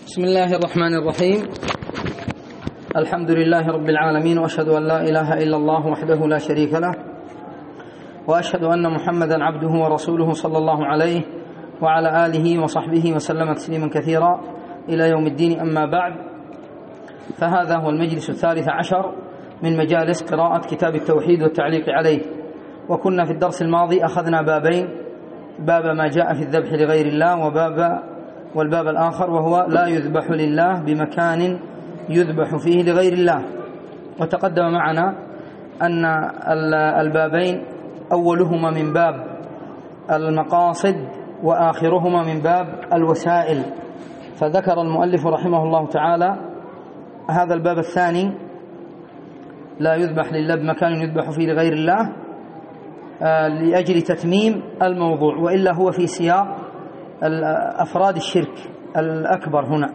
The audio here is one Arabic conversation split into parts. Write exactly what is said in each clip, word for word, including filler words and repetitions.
بسم الله الرحمن الرحيم. الحمد لله رب العالمين، وأشهد أن لا إله إلا الله وحده لا شريك له، وأشهد أن محمدا عبده ورسوله صلى الله عليه وعلى آله وصحبه وسلم تسليما كثيرا إلى يوم الدين. أما بعد، فهذا هو المجلس الثالث عشر من مجالس قراءة كتاب التوحيد والتعليق عليه. وكنا في الدرس الماضي أخذنا بابين: باب ما جاء في الذبح لغير الله، وباب والباب الآخر وهو لا يذبح لله بمكان يذبح فيه لغير الله. وتقدم معنا أن البابين أولهما من باب المقاصد وآخرهما من باب الوسائل. فذكر المؤلف رحمه الله تعالى هذا الباب الثاني: لا يذبح لله بمكان يذبح فيه لغير الله، لأجل تتميم الموضوع، وإلا هو في سياق أفراد الشرك الأكبر هنا.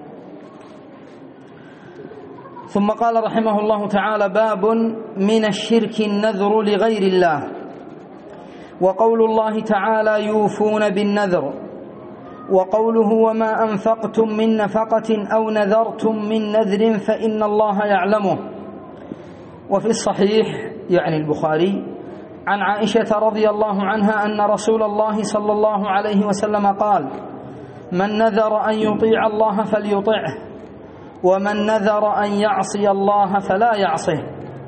ثم قال رحمه الله تعالى: باب من الشرك النذر لغير الله. وقول الله تعالى: يوفون بالنذر. وقوله: وما أنفقتم من نفقة أو نذرتم من نذر فإن الله يعلمه. وفي الصحيح يعني البخاري عن عائشة رضي الله عنها أن رسول الله صلى الله عليه وسلم قال: من نذر أن يطيع الله فليطعه، ومن نذر أن يعصي الله فلا يعصه.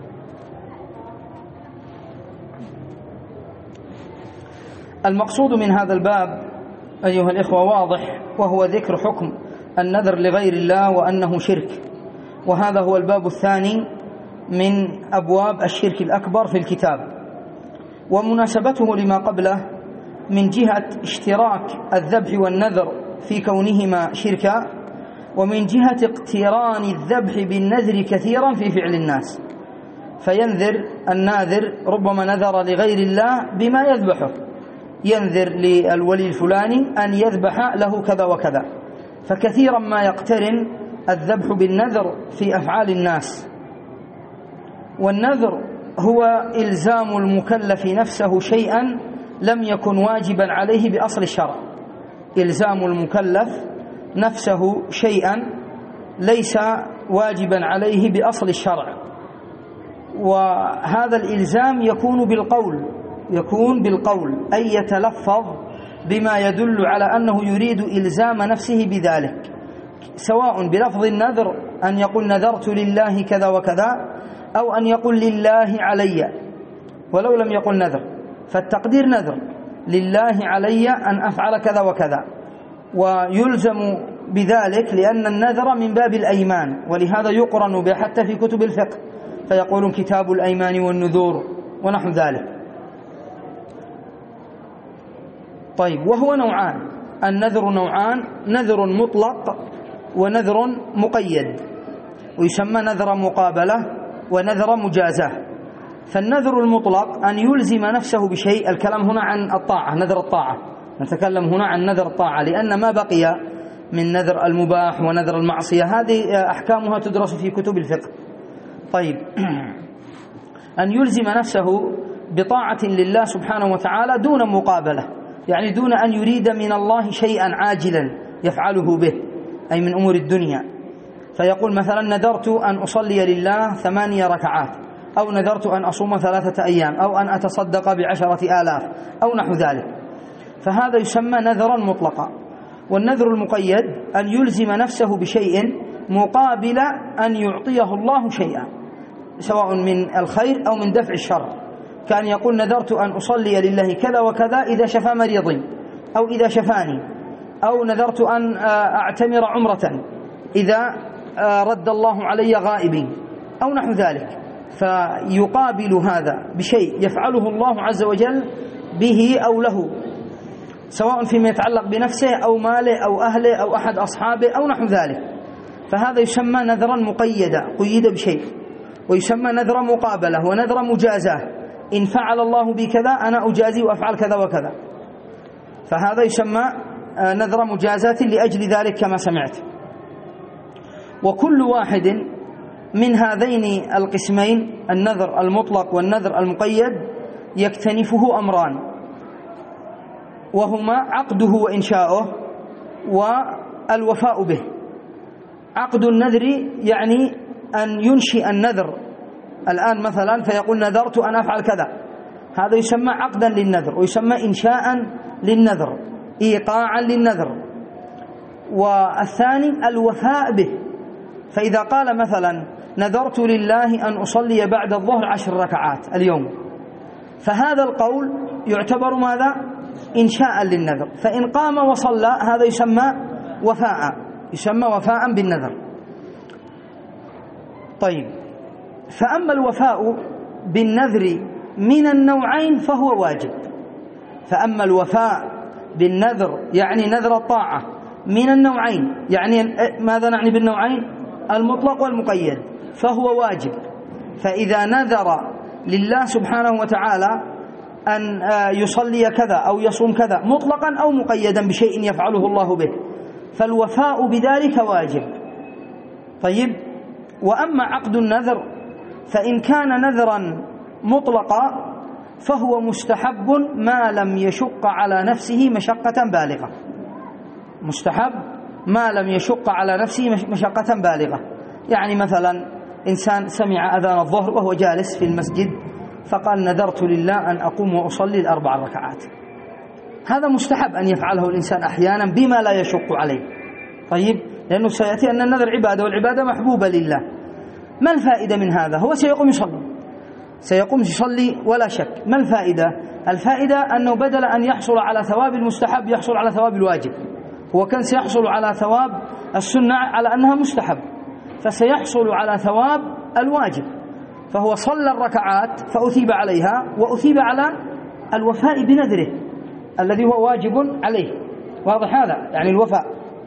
المقصود من هذا الباب أيها الإخوة واضح، وهو ذكر حكم النذر لغير الله وأنه شرك. وهذا هو الباب الثاني من أبواب الشرك الأكبر في الكتاب. ومناسبته لما قبله من جهة اشتراك الذبح والنذر في كونهما شركا، ومن جهة اقتران الذبح بالنذر كثيرا في فعل الناس. فينذر الناذر ربما نذر لغير الله بما يذبحه، ينذر للولي الفلاني أن يذبح له كذا وكذا، فكثيرا ما يقترن الذبح بالنذر في أفعال الناس. والنذر هو إلزام المكلف نفسه شيئا لم يكن واجبا عليه بأصل الشرع. إلزام المكلف نفسه شيئا ليس واجبا عليه بأصل الشرع، وهذا الإلزام يكون بالقول يكون بالقول أي يتلفظ بما يدل على أنه يريد إلزام نفسه بذلك، سواء بلفظ النذر أن يقول: نذرت لله كذا وكذا، أو أن يقول: لله علي، ولو لم يقل نذر فالتقدير نذر لله علي أن أفعل كذا وكذا، ويلزم بذلك لأن النذر من باب الأيمان، ولهذا يقرن به حتى في كتب الفقه، فيقولون كتاب الأيمان والنذور ونحو ذلك. طيب، وهو نوعان: النذر نوعان: نذر مطلق ونذر مقيد، ويسمى نذر مقابلة ونذر مجازة. فالنذر المطلق أن يلزم نفسه بشيء. الكلام هنا عن الطاعة، نذر الطاعة، نتكلم هنا عن نذر الطاعة، لأن ما بقي من نذر المباح ونذر المعصية هذه أحكامها تدرس في كتب الفقه. طيب، أن يلزم نفسه بطاعة لله سبحانه وتعالى دون مقابلة، يعني دون أن يريد من الله شيئا عاجلا يفعله به، أي من أمور الدنيا. فيقول مثلا: نذرت أن أصلي لله ثمانية ركعات، أو نذرت أن أصوم ثلاثة أيام، أو أن أتصدق بعشرة آلاف، أو نحو ذلك. فهذا يسمى نذرا مطلقا. والنذر المقيد أن يلزم نفسه بشيء مقابل أن يعطيه الله شيئا، سواء من الخير أو من دفع الشر. كان يقول: نذرت أن أصلي لله كذا وكذا إذا شفى مريضي، أو إذا شفاني، أو نذرت أن أعتمر عمرة إذا رد الله علي غائبي، أو نحو ذلك. فيقابل هذا بشيء يفعله الله عز وجل به أو له، سواء فيما يتعلق بنفسه أو ماله أو أهله أو أحد أصحابه أو نحو ذلك. فهذا يسمى نذرا مقيدا، قيد بشيء. ويسمى نذر مقابلة ونذر مجازة: إن فعل الله بي كذا أنا أجازي وأفعل كذا وكذا. فهذا يسمى نذر مجازات لأجل ذلك كما سمعت. وكل واحد من هذين القسمين، النذر المطلق والنذر المقيد، يكتنفه أمران، وهما عقده وإنشاؤه والوفاء به. عقد النذر يعني أن ينشئ النذر الآن مثلا فيقول نذرت أن أفعل كذا، هذا يسمى عقدا للنذر ويسمى إنشاء للنذر، إيقاعا للنذر. والثاني الوفاء به، فإذا قال مثلا نذرت لله أن أصلي بعد الظهر عشر ركعات اليوم، فهذا القول يعتبر ماذا؟ إنشاء للنذر، فإن قام وصلى هذا يسمى وفاء، يسمى وفاء بالنذر. طيب، فأما الوفاء بالنذر من النوعين فهو واجب. فأما الوفاء بالنذر يعني نذر الطاعة من النوعين، يعني ماذا نعني بالنوعين؟ المطلق والمقيد، فهو واجب. فإذا نذر لله سبحانه وتعالى أن يصلي كذا أو يصوم كذا مطلقا أو مقيدا بشيء يفعله الله به، فالوفاء بذلك واجب. طيب، وأما عقد النذر فإن كان نذرا مطلقا فهو مستحب ما لم يشق على نفسه مشقة بالغة، مستحب ما لم يشق على نفسه مشقة بالغة. يعني مثلا إنسان سمع أذان الظهر وهو جالس في المسجد فقال نذرت لله أن أقوم وأصلي الأربع ركعات، هذا مستحب أن يفعله الإنسان أحيانا بما لا يشق عليه. طيب، لأنه سيأتي أن النذر عبادة والعبادة محبوبة لله. ما الفائدة من هذا؟ هو سيقوم يصلي، سيقوم يصلي ولا شك. ما الفائدة؟ الفائدة أنه بدل أن يحصل على ثواب المستحب يحصل على ثواب الواجب. هو كان سيحصل على ثواب السنة على أنها مستحب، فسيحصل على ثواب الواجب، فهو صلى الركعات فأثيب عليها وأثيب على الوفاء بنذره الذي هو واجب عليه. واضح هذا؟ يعني الوفاء.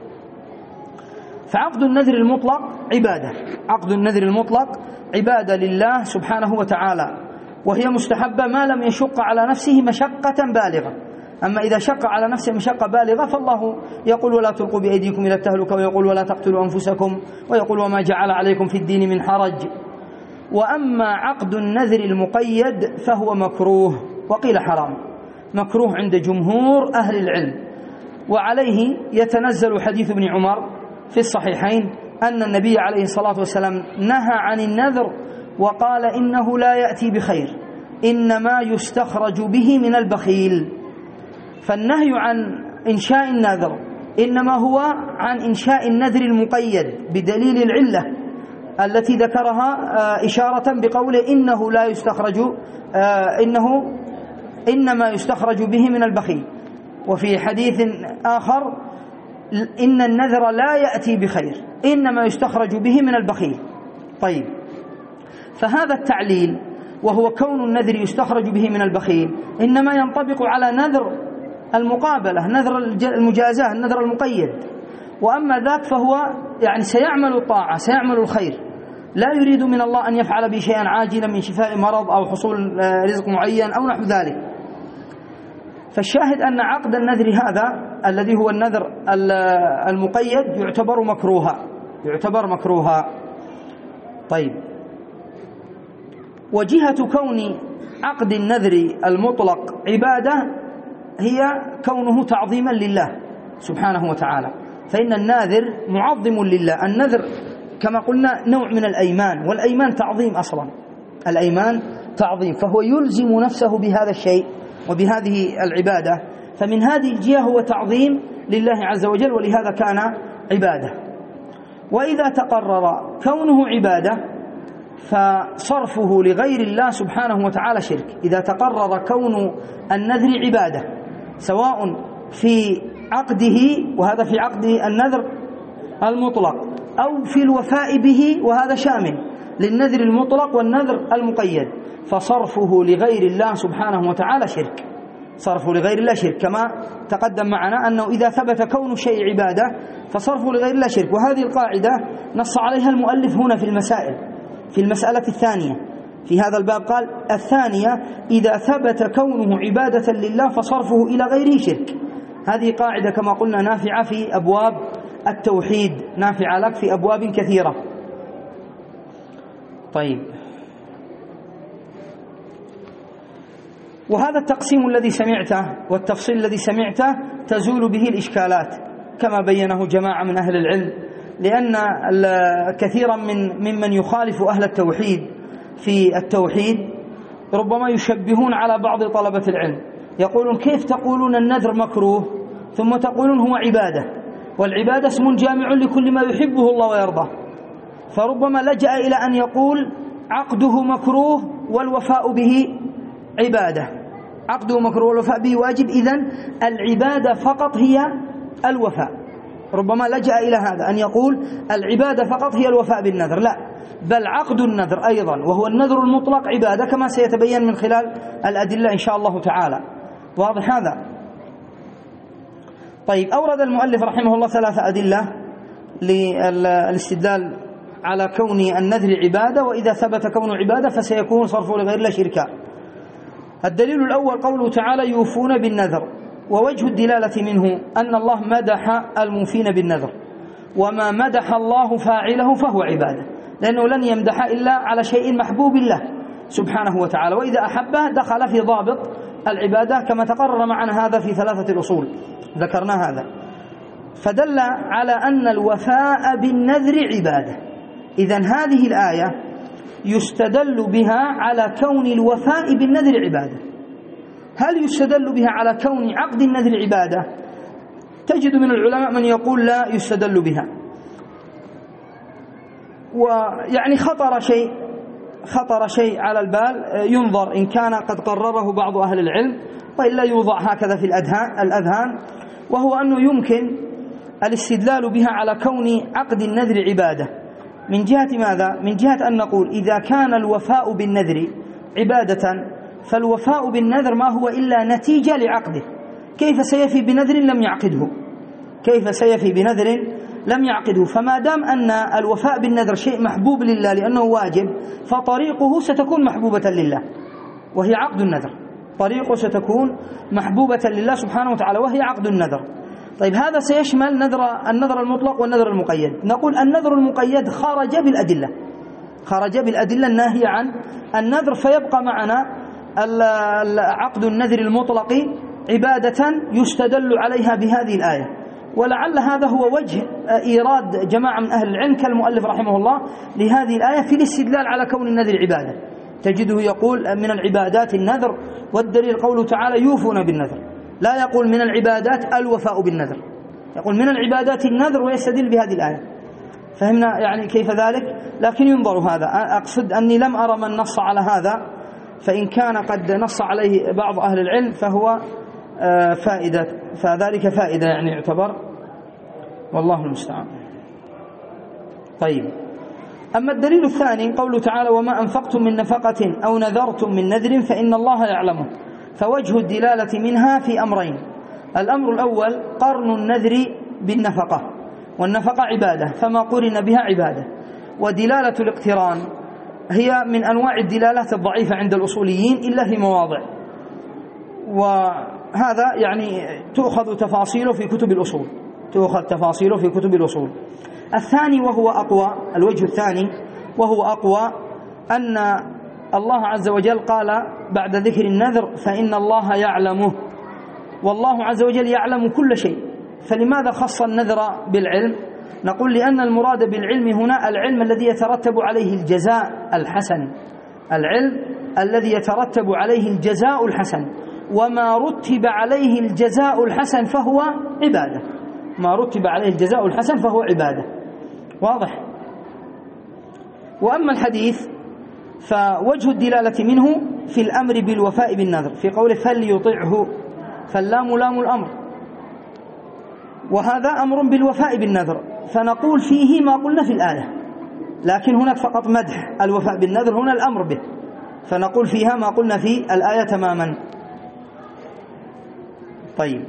فعقد النذر المطلق عبادة، عقد النذر المطلق عبادة لله سبحانه وتعالى، وهي مستحبة ما لم يشق على نفسه مشقة بالغة. أما إذا شق على نفسه مشقة بالغة فالله يقول ولا تلقوا بأيديكم إلى التهلكة، ويقول ولا تقتلوا أنفسكم، ويقول وما جعل عليكم في الدين من حرج. وأما عقد النذر المقيد فهو مكروه، وقيل حرام، مكروه عند جمهور أهل العلم. وعليه يتنزل حديث ابن عمر في الصحيحين أن النبي عليه الصلاة والسلام نهى عن النذر وقال إنه لا يأتي بخير، إنما يستخرج به من البخيل. فالنهي عن إنشاء النذر إنما هو عن إنشاء النذر المقيد بدليل العلة التي ذكرها إشارة بقوله إنه لا يستخرج إنه إنما يستخرج به من البخيل. وفي حديث آخر إن النذر لا يأتي بخير، إنما يستخرج به من البخيل. طيب، فهذا التعليل وهو كون النذر يستخرج به من البخيل إنما ينطبق على نذر المقابلة، نذر المجازاة، النذر المقيد. وأما ذاك فهو يعني سيعمل الطاعة، سيعمل الخير، لا يريد من الله أن يفعل به شيئا عاجلا من شفاء مرض أو حصول رزق معين أو نحو ذلك. فالشاهد أن عقد النذر هذا الذي هو النذر المقيد يعتبر مكروها، يعتبر مكروها. طيب، وجهة كون عقد النذر المطلق عبادة هي كونه تعظيما لله سبحانه وتعالى، فإن الناذر معظم لله. النذر كما قلنا نوع من الأيمان، والأيمان تعظيم أصلا، الأيمان تعظيم، فهو يلزم نفسه بهذا الشيء وبهذه العبادة، فمن هذه الجهة هو تعظيم لله عز وجل، ولهذا كان عبادة. وإذا تقرر كونه عبادة فصرفه لغير الله سبحانه وتعالى شرك. إذا تقرر كون النذر عبادة سواء في عقده، وهذا في عقده النذر المطلق، أو في الوفاء به، وهذا شامل للنذر المطلق والنذر المقيد، فصرفه لغير الله سبحانه وتعالى شرك، صرفه لغير الله شرك، كما تقدم معنا أنه إذا ثبت كون الشيء عبادة فصرفه لغير الله شرك. وهذه القاعدة نص عليها المؤلف هنا في المسائل، في المسألة الثانية في هذا الباب قال الثانية إذا ثبت كونه عبادة لله فصرفه إلى غيره شرك. هذه قاعدة كما قلنا نافعة في أبواب التوحيد، نافعة لك في أبواب كثيرة. طيب، وهذا التقسيم الذي سمعته والتفصيل الذي سمعته تزول به الإشكالات كما بينه جماعة من أهل العلم لأن كثيرا من ممن يخالف أهل التوحيد في التوحيد ربما يشبهون على بعض طلبة العلم، يقولون كيف تقولون النذر مكروه ثم تقولون هو عبادة، والعبادة اسم جامع لكل ما يحبه الله ويرضاه، فربما لجأ إلى أن يقول عقده مكروه والوفاء به عبادة، عقده مكروه والوفاء به واجب، إذن العبادة فقط هي الوفاء. ربما لجأ إلى هذا أن يقول العبادة فقط هي الوفاء بالنذر، لا، بل عقد النذر أيضا وهو النذر المطلق عبادة كما سيتبين من خلال الأدلة إن شاء الله تعالى. واضح هذا؟ طيب، أورد المؤلف رحمه الله ثلاثة أدلة للاستدلال على كون النذر عبادة، وإذا ثبت كون عبادة فسيكون صرفه لغير الله شركا. الدليل الأول قوله تعالى يوفون بالنذر، ووجه الدلالة منه أن الله مدح الموفين بالنذر، وما مدح الله فاعله فهو عبادة، لأنه لن يمدح إلا على شيء محبوب الله سبحانه وتعالى، وإذا أحبه دخل في ضابط العبادة كما تقرر معنا هذا في ثلاثة الأصول ذكرنا هذا، فدل على أن الوفاء بالنذر عبادة. إذن هذه الآية يستدل بها على كون الوفاء بالنذر عبادة. هل يستدل بها على كون عقد النذر عبادة؟ تجد من العلماء من يقول لا يستدل بها، ويعني خطر شيء خطر شيء على البال ينظر إن كان قد قرره بعض أهل العلم، وإلا يوضع هكذا في الأذهان، وهو أنه يمكن الاستدلال بها على كون عقد النذر عبادة من جهة ماذا؟ من جهة أن نقول إذا كان الوفاء بالنذر عبادة فالوفاء بالنذر ما هو إلا نتيجة لعقده. كيف سيفي بنذر لم يعقده؟ كيف سيفي بنذر لم يعقده؟ فما دام أن الوفاء بالنذر شيء محبوب لله لأنه واجب، فطريقه ستكون محبوبة لله وهي عقد النذر، طريقه ستكون محبوبة لله سبحانه وتعالى وهي عقد النذر. طيب، هذا سيشمل نذر النذر المطلق والنذر المقيد. نقول النذر المقيد خرج بالأدلة، خرج بالأدلة الناهية عن النذر، فيبقى معنا عقد النذر المطلق عبادة يستدل عليها بهذه الآية. ولعل هذا هو وجه إيراد جماعة من أهل العلم كالمؤلف رحمه الله لهذه الآية في الاستدلال على كون النذر عبادة. تجده يقول من العبادات النذر، والدليل قوله تعالى يوفون بالنذر، لا يقول من العبادات الوفاء بالنذر، يقول من العبادات النذر ويستدل بهذه الآية. فهمنا يعني كيف ذلك؟ لكن ينظر هذا، أقصد أني لم أرى من نص على هذا، فإن كان قد نص عليه بعض أهل العلم فهو فائدة، فذلك فائدة يعني يعتبر، والله المستعان. طيب، أما الدليل الثاني قوله تعالى وما أنفقتم من نفقة أو نذرتم من نذر فإن الله يعلمه، فوجه الدلالة منها في أمرين. الأمر الأول قرن النذر بالنفقة، والنفقة عبادة فما قرن بها عبادة، ودلالة الاقتران هي من أنواع الدلالات الضعيفة عند الأصوليين إلا في مواضع، وهذا يعني تأخذ تفاصيله في كتب الأصول، تأخذ تفاصيله في كتب الأصول. الثاني وهو أقوى، الوجه الثاني وهو أقوى، أن الله عز وجل قال بعد ذكر النذر فإن الله يعلمه، والله عز وجل يعلم كل شيء، فلماذا خص النذر بالعلم؟ نقول لأن المراد بالعلم هنا العلم الذي يترتب عليه الجزاء الحسن، العلم الذي يترتب عليه الجزاء الحسن، وما رتب عليه الجزاء الحسن فهو عبادة، ما رتب عليه الجزاء الحسن فهو عبادة. واضح؟ وأما الحديث فوجه الدلالة منه في الأمر بالوفاء بالنذر في قوله فليطعه، فاللام لام الأمر، وهذا أمر بالوفاء بالنذر، فنقول فيه ما قلنا في الآية، لكن هناك فقط مدح الوفاء بالنذر، هنا الأمر به، فنقول فيها ما قلنا في الآية تماما. طيب،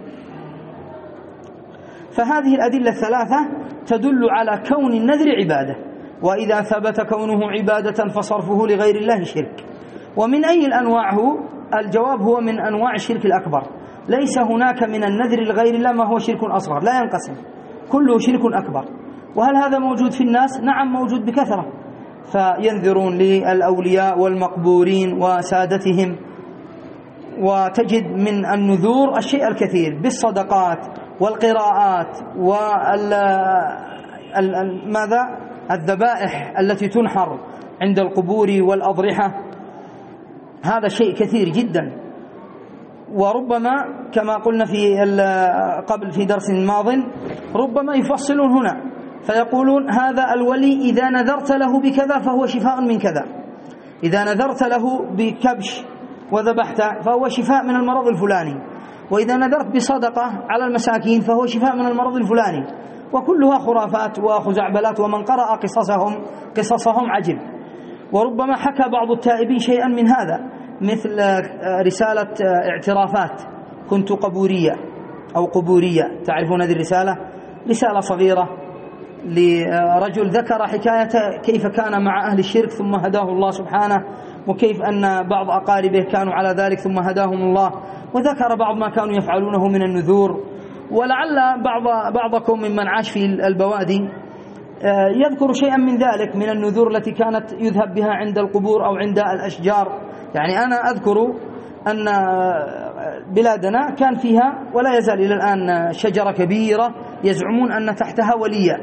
فهذه الأدلة الثلاثة تدل على كون النذر عبادة، وإذا ثبت كونه عبادة فصرفه لغير الله شرك. ومن أي الأنواع هو؟ الجواب هو من أنواع الشرك الأكبر، ليس هناك من النذر لغير الله ما هو شرك أصغر، لا ينقسم، كله شرك أكبر. وهل هذا موجود في الناس؟ نعم موجود بكثرة، فينذرون للأولياء والمقبورين وسادتهم، وتجد من النذور الشيء الكثير بالصدقات والقراءات ماذا الذبائح التي تنحر عند القبور والأضرحة، هذا شيء كثير جدا. وربما كما قلنا في قبل في درس ماض ربما يفصلون هنا فيقولون هذا الولي إذا نذرت له بكذا فهو شفاء من كذا، إذا نذرت له بكبش وذبحت فهو شفاء من المرض الفلاني، وإذا نذرت بصدقة على المساكين فهو شفاء من المرض الفلاني، وكلها خرافات وخزعبلات، ومن قرأ قصصهم قصصهم عجب. وربما حكى بعض التائبين شيئا من هذا، مثل رسالة اعترافات كنت قبورية أو قبورية، تعرفون هذه الرسالة؟ رسالة صغيرة لرجل ذكر حكاية كيف كان مع أهل الشرك ثم هداه الله سبحانه، وكيف أن بعض أقاربه كانوا على ذلك ثم هداهم الله، وذكر بعض ما كانوا يفعلونه من النذور. ولعل بعض بعضكم ممن عاش في البوادي يذكر شيئا من ذلك من النذور التي كانت يذهب بها عند القبور أو عند الأشجار. يعني أنا أذكر أن بلادنا كان فيها ولا يزال إلى الآن شجرة كبيرة يزعمون أن تحتها وليا،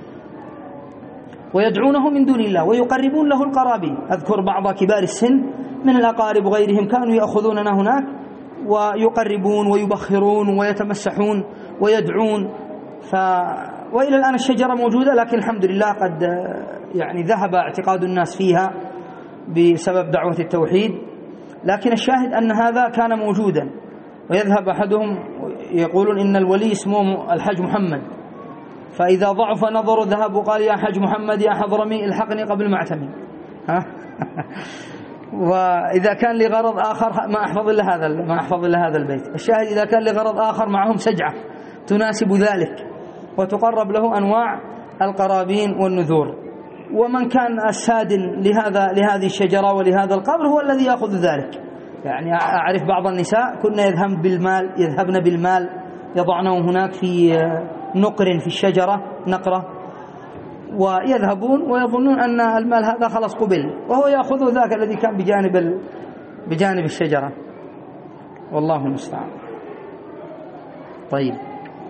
ويدعونه من دون الله ويقربون له القرابين. أذكر بعض كبار السن من الأقارب وغيرهم كانوا يأخذوننا هناك ويقربون ويبخرون ويتمسحون ويدعون. ف وإلى الآن الشجرة موجودة، لكن الحمد لله قد يعني ذهب اعتقاد الناس فيها بسبب دعوة التوحيد. لكن الشاهد أن هذا كان موجودا، ويذهب أحدهم يقولون إن الولي اسمه الحاج محمد، فإذا ضعف نظر ذهب وقال يا حاج محمد يا حضرمي الحقني قبل ما أعتمي. وإذا كان لغرض آخر ما أحفظ إلا هذا ما أحفظ إلا هذا البيت. الشاهد إذا كان لغرض آخر معهم سجعة تناسب ذلك، وتقرب له أنواع القرابين والنذور. ومن كان الساد لهذا لهذه الشجرة ولهذا القبر هو الذي يأخذ ذلك. يعني أعرف بعض النساء كنا يذهبن بالمال يذهبن بالمال يضعنه هناك في نقر في الشجرة نقرة، ويذهبون ويظنون أن المال هذا خلاص قبل، وهو يأخذ ذاك الذي كان بجانب بجانب الشجرة، والله المستعان. طيب،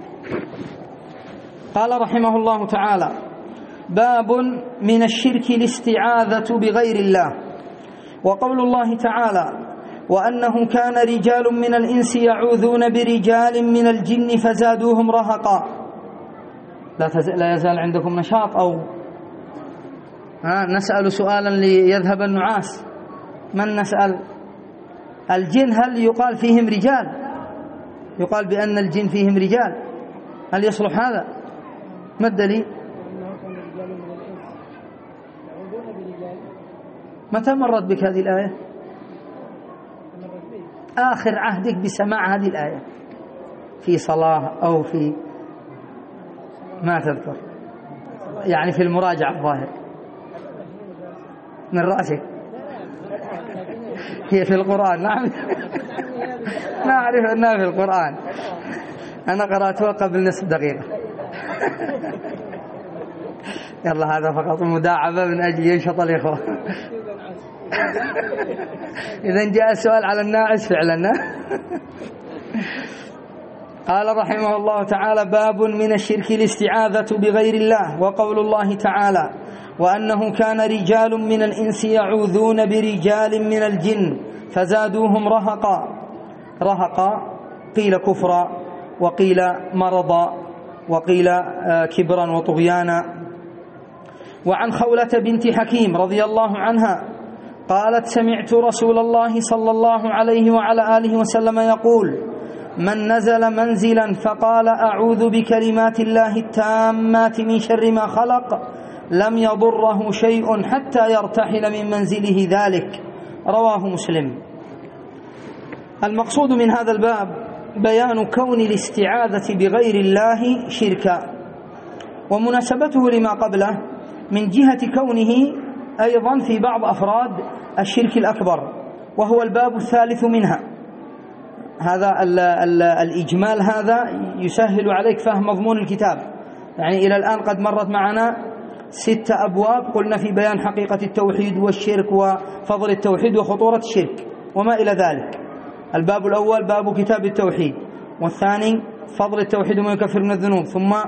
قال رحمه الله تعالى: باب من الشرك الاستعاذة بغير الله. وقول الله تعالى: وأنه كان رجال من الإنس يعوذون برجال من الجن فزادوهم رهقا. لا, لا يزال عندكم نشاط؟ أو ها نسأل سؤالا ليذهب النعاس. من نسأل؟ الجن هل يقال فيهم رجال؟ يقال بأن الجن فيهم رجال، هل يصلح هذا؟ ما الدليل؟ متى مرت بك هذه الآية؟ آخر عهدك بسماع هذه الآية في صلاة أو في ما تذكر؟ يعني في المراجعة الظاهر من رأسك. هي في القرآن. نعم نعرف أنها في القرآن، أنا قرأتها قبل نصف دقيقة. يلا هذا فقط مداعبة من أجل ينشط الإخوة. إذن جاء السؤال على الناعس فعلا. قال رحمه الله تعالى: باب من الشرك الاستعاذة بغير الله. وقول الله تعالى: وأنه كان رجال من الإنس يعوذون برجال من الجن فزادوهم رهقا. رهقا قيل كفرا، وقيل مرضا، وقيل كبرا وطغيانا. وعن خولة بنت حكيم رضي الله عنها قالت: سمعت رسول الله صلى الله عليه وعلى آله وسلم يقول: من نزل منزلا فقال أعوذ بكلمات الله التامات من شر ما خلق لم يضره شيء حتى يرتحل من منزله ذلك. رواه مسلم. المقصود من هذا الباب بيان كون الاستعاذة بغير الله شركا، ومناسبته لما قبله من جهة كونه أيضا في بعض أفراد الشرك الأكبر، وهو الباب الثالث منها. هذا ال ال الإجمال هذا يسهل عليك فهم مضمون الكتاب. يعني إلى الآن قد مرت معنا ستة أبواب قلنا في بيان حقيقة التوحيد والشرك وفضل التوحيد وخطورة الشرك وما إلى ذلك. الباب الأول باب كتاب التوحيد، والثاني فضل التوحيد وما يكفر من الذنوب، ثم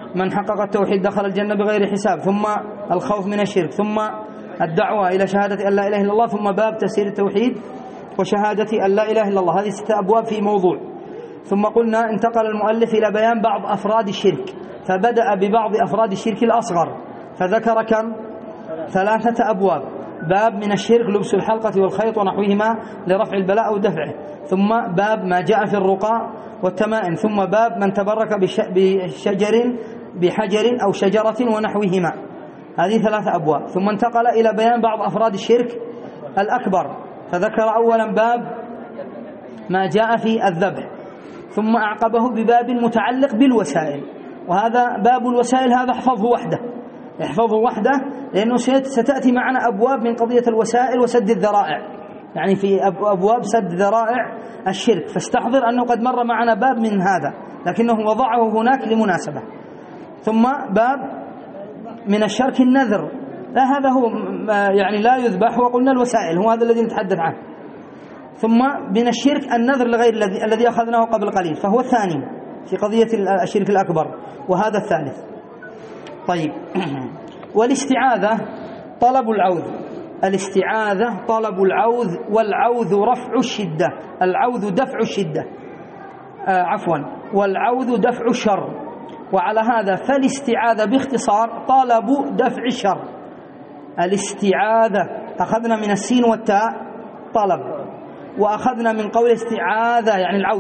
من حقق التوحيد دخل الجنة بغير حساب، ثم الخوف من الشرك، ثم الدعوة إلى شهادة أن لا إله إلا الله، ثم باب تفسير التوحيد وشهادة أن لا إله إلا الله. هذه ستة أبواب في موضوع. ثم قلنا انتقل المؤلف إلى بيان بعض أفراد الشرك، فبدأ ببعض أفراد الشرك الأصغر، فذكر كم؟ ثلاثة أبواب. باب من الشرك لبس الحلقة والخيط ونحوهما لرفع البلاء أو دفعه، ثم باب ما جاء في الرقى والتمائم، ثم باب من تبرك بشجر بحجر أو شجرة ونحوهما. هذه ثلاثة أبواب. ثم انتقل إلى بيان بعض أفراد الشرك الأكبر، فذكر أولا باب ما جاء في الذبح، ثم أعقبه بباب متعلق بالوسائل، وهذا باب الوسائل هذا احفظه وحده، احفظه وحده لأنه ستأتي معنا أبواب من قضية الوسائل وسد الذرائع، يعني في أبواب سد ذرائع الشرك، فاستحضر أنه قد مر معنا باب من هذا لكنه وضعه هناك لمناسبة. ثم باب من الشرك النذر، لا هذا هو يعني لا يذبح، وقلنا الوسائل هو هذا الذي نتحدث عنه. ثم من الشرك النذر لغير الذي الذي أخذناه قبل قليل، فهو الثاني في قضية الشرك الأكبر، وهذا الثالث. طيب والاستعاذة طلب العوذ، الاستعاذة طلب العوذ، والعوذ رفع الشدة، العوذ دفع الشدة آه عفوا والعوذ دفع الشر. وعلى هذا فالاستعاذة باختصار طلب دفع الشر. الاستعاذة أخذنا من السين والتاء طلب، وأخذنا من قول استعاذة يعني العوذ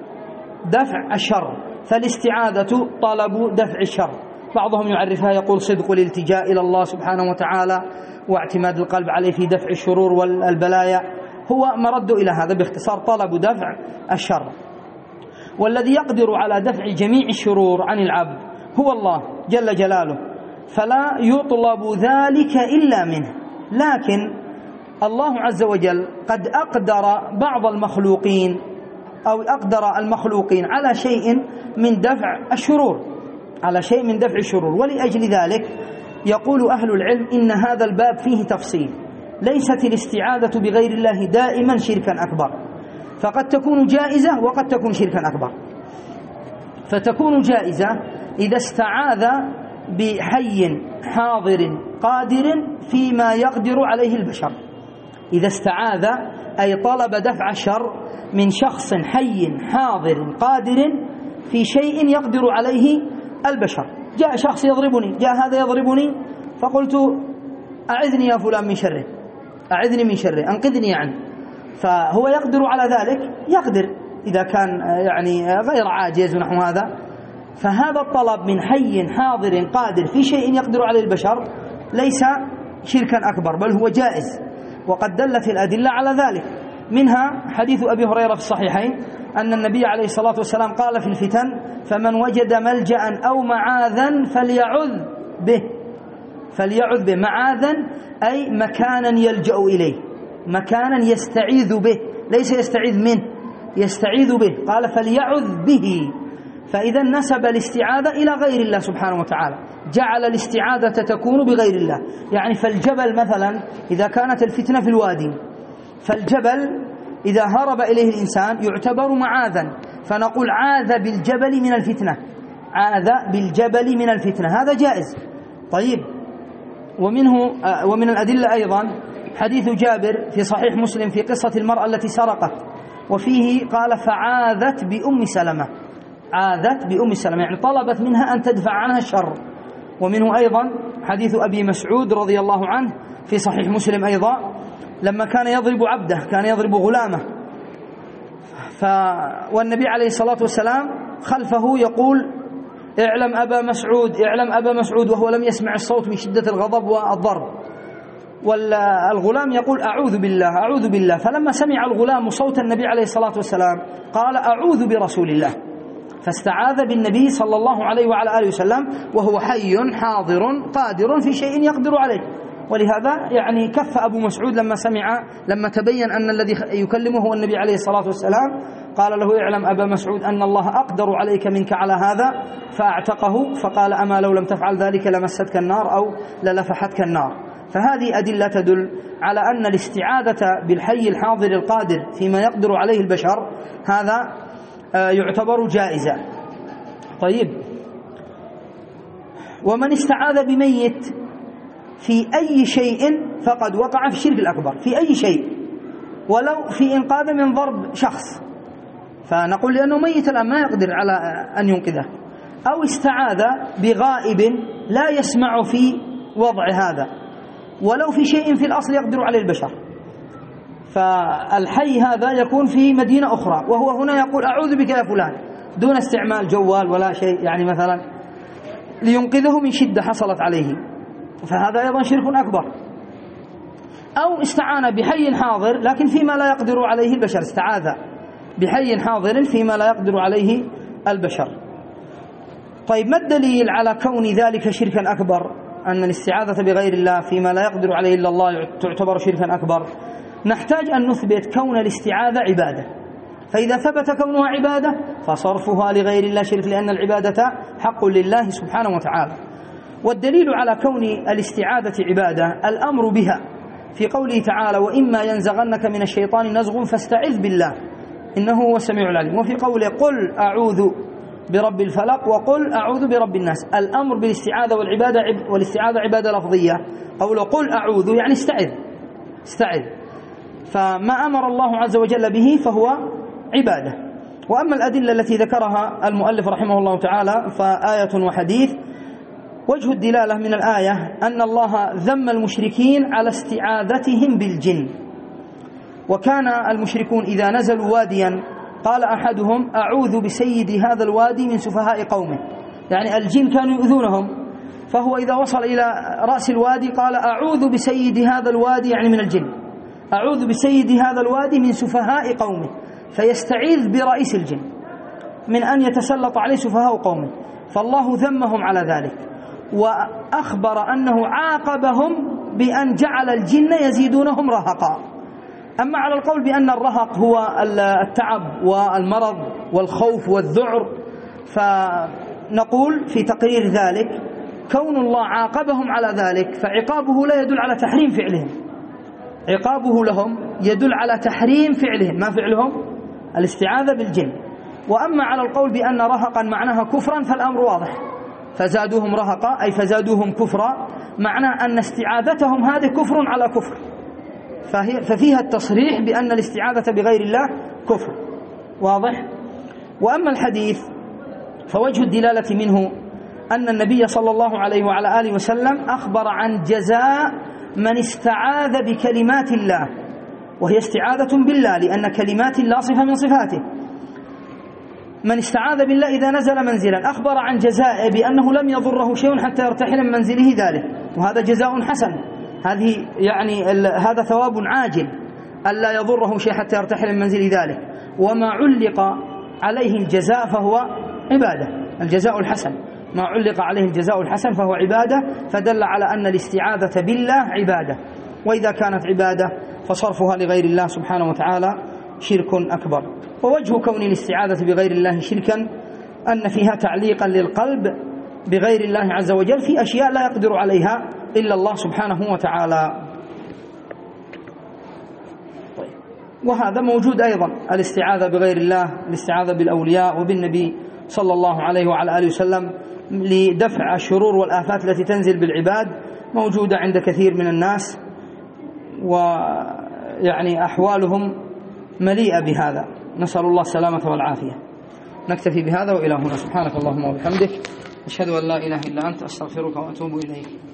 دفع الشر، فالاستعاذة طلب دفع الشر. بعضهم يعرفها يقول صدق الالتجاء إلى الله سبحانه وتعالى واعتماد القلب عليه في دفع الشرور والبلايا، هو مرد إلى هذا باختصار طلب دفع الشر. والذي يقدر على دفع جميع الشرور عن العبد هو الله جل جلاله، فلا يطلب ذلك إلا منه. لكن الله عز وجل قد أقدر بعض المخلوقين أو أقدر المخلوقين على شيء من دفع الشرور، على شيء من دفع الشرور، ولأجل ذلك يقول أهل العلم إن هذا الباب فيه تفصيل. ليست الاستعاذة بغير الله دائما شركا أكبر، فقد تكون جائزة وقد تكون شركا أكبر. فتكون جائزة إذا استعاذ بحي حاضر قادر فيما يقدر عليه البشر، إذا استعاذ أي طلب دفع الشر من شخص حي حاضر قادر في شيء يقدر عليه البشر. جاء شخص يضربني، جاء هذا يضربني، فقلت أعذني يا فلان من شره، أعذني من شره، أنقذني عنه، فهو يقدر على ذلك، يقدر إذا كان يعني غير عاجز ونحو هذا. فهذا الطلب من حي حاضر قادر في شيء يقدر عليه البشر ليس شركا أكبر، بل هو جائز، وقد دلت الأدلة على ذلك. منها حديث أبي هريرة في الصحيحين أن النبي عليه الصلاة والسلام قال في الفتن: فمن وجد ملجأ أو معاذا فليعذ به، فليعذ به، معاذا أي مكانا يلجأ إليه، مكانا يستعيذ به، ليس يستعيذ منه، يستعيذ به، قال فليعذ به. فإذا نسب الاستعاذة إلى غير الله سبحانه وتعالى، جعل الاستعاذة تكون بغير الله. يعني فالجبل مثلا إذا كانت الفتنة في الوادي، فالجبل إذا هرب إليه الإنسان يعتبر معاذا، فنقول عاذ بالجبل من الفتنة، عاذ بالجبل من الفتنة، هذا جائز. طيب ومنه ومن الأدلة أيضا حديث جابر في صحيح مسلم في قصة المرأة التي سرقت، وفيه قال فعاذت بأم سلمة، عاذت بأم سلمة يعني طلبت منها أن تدفع عنها الشر. ومنه أيضا حديث أبي مسعود رضي الله عنه في صحيح مسلم أيضا لما كان يضرب عبده، كان يضرب غلامه، ف... والنبي عليه الصلاة والسلام خلفه يقول: اعلم أبا مسعود، اعلم أبا مسعود، وهو لم يسمع الصوت من شدة الغضب والضرب، والغلام يقول: أعوذ بالله أعوذ بالله. فلما سمع الغلام صوت النبي عليه الصلاة والسلام قال: أعوذ برسول الله، فاستعاذ بالنبي صلى الله عليه وعلى آله وسلم وهو حي حاضر قادر في شيء يقدر عليه. ولهذا يعني كف أبو مسعود لما سمع، لما تبين أن الذي يكلمه هو النبي عليه الصلاة والسلام، قال له: اعلم أبا مسعود أن الله أقدر عليك منك على هذا، فأعتقه، فقال: أما لو لم تفعل ذلك لمستك النار أو للفحتك النار. فهذه أدلة تدل على أن الاستعاذة بالحي الحاضر القادر فيما يقدر عليه البشر هذا يعتبر جائزة. طيب ومن استعاذ بميت في أي شيء فقد وقع في الشرك الأكبر، في أي شيء، ولو في إنقاذ من ضرب شخص، فنقول لأنه ميت الآن ما يقدر على أن ينقذه. أو استعاذ بغائب لا يسمع في وضع هذا، ولو في شيء في الأصل يقدر عليه البشر، فالحي هذا يكون في مدينة أخرى وهو هنا يقول أعوذ بك يا فلان دون استعمال جوال ولا شيء، يعني مثلا لينقذه من شدة حصلت عليه، فهذا أيضا شرك أكبر. أو استعان بحي حاضر لكن فيما لا يقدر عليه البشر، استعاذ بحي حاضر فيما لا يقدر عليه البشر. طيب ما الدليل على كون ذلك شركا أكبر؟ أن الاستعاذة بغير الله فيما لا يقدر عليه إلا الله تعتبر شركا أكبر. نحتاج أن نثبت كون الاستعاذة عبادة، فإذا ثبت كونها عبادة فصرفها لغير الله شرك، لأن العبادة حق لله سبحانه وتعالى. والدليل على كون الاستعاذة عبادة الأمر بها في قوله تعالى وإما ينزغنك من الشيطان نزغ فاستعذ بالله إنه هو السميع العليم. وفي قوله قل أعوذ برب الفلق وقل أعوذ برب الناس، الأمر بالاستعاذة والعبادة والاستعاذة عبادة لفظية، قوله قل أعوذ يعني استعذ استعذ، فما أمر الله عز وجل به فهو عبادة. وأما الأدلة التي ذكرها المؤلف رحمه الله تعالى فآية وحديث. وجه الدلالة من الآية أن الله ذم المشركين على استعاذتهم بالجن، وكان المشركون إذا نزلوا واديا قال أحدهم أعوذ بسيد هذا الوادي من سفهاء قومه، يعني الجن كانوا يؤذونهم، فهو إذا وصل إلى رأس الوادي قال أعوذ بسيد هذا الوادي، يعني من الجن، أعوذ بسيد هذا الوادي من سفهاء قومه، فيستعيذ برئيس الجن من أن يتسلط عليه سفهاء قومه، فالله ذمهم على ذلك، وأخبر أنه عاقبهم بأن جعل الجن يزيدونهم رهقا. أما على القول بأن الرهق هو التعب والمرض والخوف والذعر، فنقول في تقرير ذلك كون الله عاقبهم على ذلك فعقابه لا يدل على تحريم فعلهم، عقابه لهم يدل على تحريم فعلهم، ما فعلهم الاستعاذة بالجن. وأما على القول بأن رهقا معناها كفرا فالأمر واضح، فزادوهم رهقا أي فزادوهم كفرا، معناه أن استعاذتهم هذه كفر على كفر، فهي ففيها التصريح بأن الاستعاذة بغير الله كفر، واضح. وأما الحديث فوجه الدلالة منه أن النبي صلى الله عليه وعلى آله وسلم أخبر عن جزاء من استعاذ بكلمات الله، وهي استعاذة بالله لأن كلمات الله صفة من صفاته. من استعاذ بالله إذا نزل منزلا أخبر عن جزائه بأنه لم يضره شيء حتى يرتحل من منزله ذلك، وهذا جزاء حسن، هذه يعني هذا ثواب عاجل ألا يضره شيء حتى يرتحل من منزل ذلك. وما علق عليه الجزاء فهو عبادة، الجزاء الحسن ما علق عليه الجزاء الحسن فهو عبادة، فدل على أن الاستعاذة بالله عبادة، وإذا كانت عبادة فصرفها لغير الله سبحانه وتعالى شرك أكبر. ووجه كون الاستعاذة بغير الله شركا أن فيها تعليقا للقلب بغير الله عز وجل في أشياء لا يقدر عليها إلا الله سبحانه وتعالى. وهذا موجود أيضا الاستعاذة بغير الله، الاستعاذة بالأولياء وبالنبي صلى الله عليه وعلى آله وسلم لدفع الشرور والآفات التي تنزل بالعباد، موجودة عند كثير من الناس، ويعني أحوالهم مليئة بهذا، نسأل الله السلامة والعافية. نكتفي بهذا وإلى هنا، سبحانك اللهم وبحمدك أشهد أن لا إله إلا أنت أستغفرك وأتوب إليك.